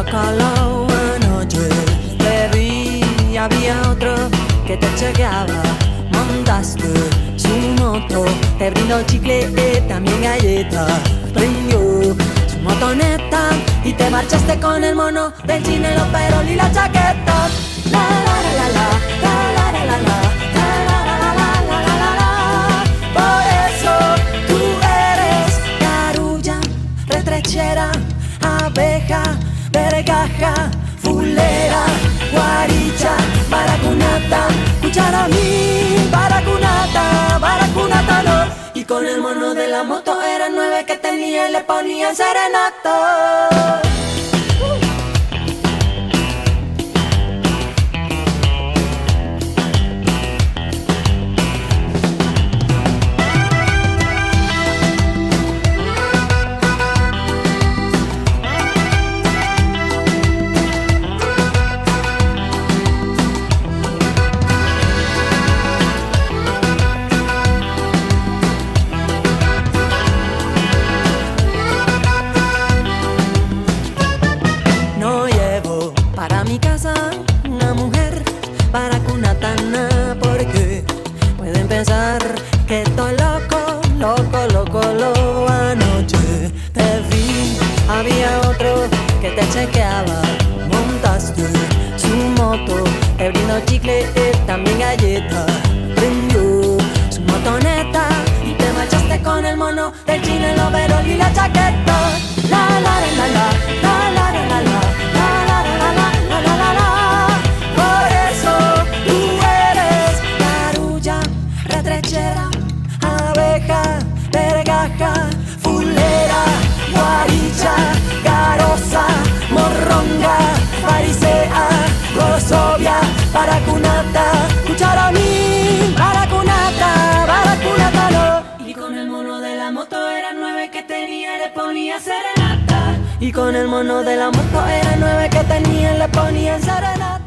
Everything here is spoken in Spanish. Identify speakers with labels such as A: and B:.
A: loco, anoche te vi, había otro que te chequeaba. Montaste su moto, te brindó chicle y también galleta. Prendió su motoneta y te marchaste con el mono del jean, el overol y la chaqueta. La la la la la la la la la. Por eso tú eres carulla, retrechera, abeja, vergaja, fulera, guaricha, baracunata, cucharamí, baracunata, baracunata no. Y con el mono de la moto eran 9 que tenía y le ponían serenato. Para mi casa, una mujer baracunatana, porque pueden pensar que estoy loco, loco, loco, loco. Anoche te vi, había otro que te chequeaba. Montaste su moto, te brindó chicle y también galleta. Prendió su motoneta y te marchaste con el mono del jean, el overol y la chaqueta. La la la la la la la la la. Fulera, guaricha, garosa, morronga, farisea, grosovia, baracunata, cucharamí, baracunata, baracunata no. Y con el mono de la moto eran 9 que tenía y le ponía serenata. Y con el mono de la moto eran 9 que tenía y le ponían serenata.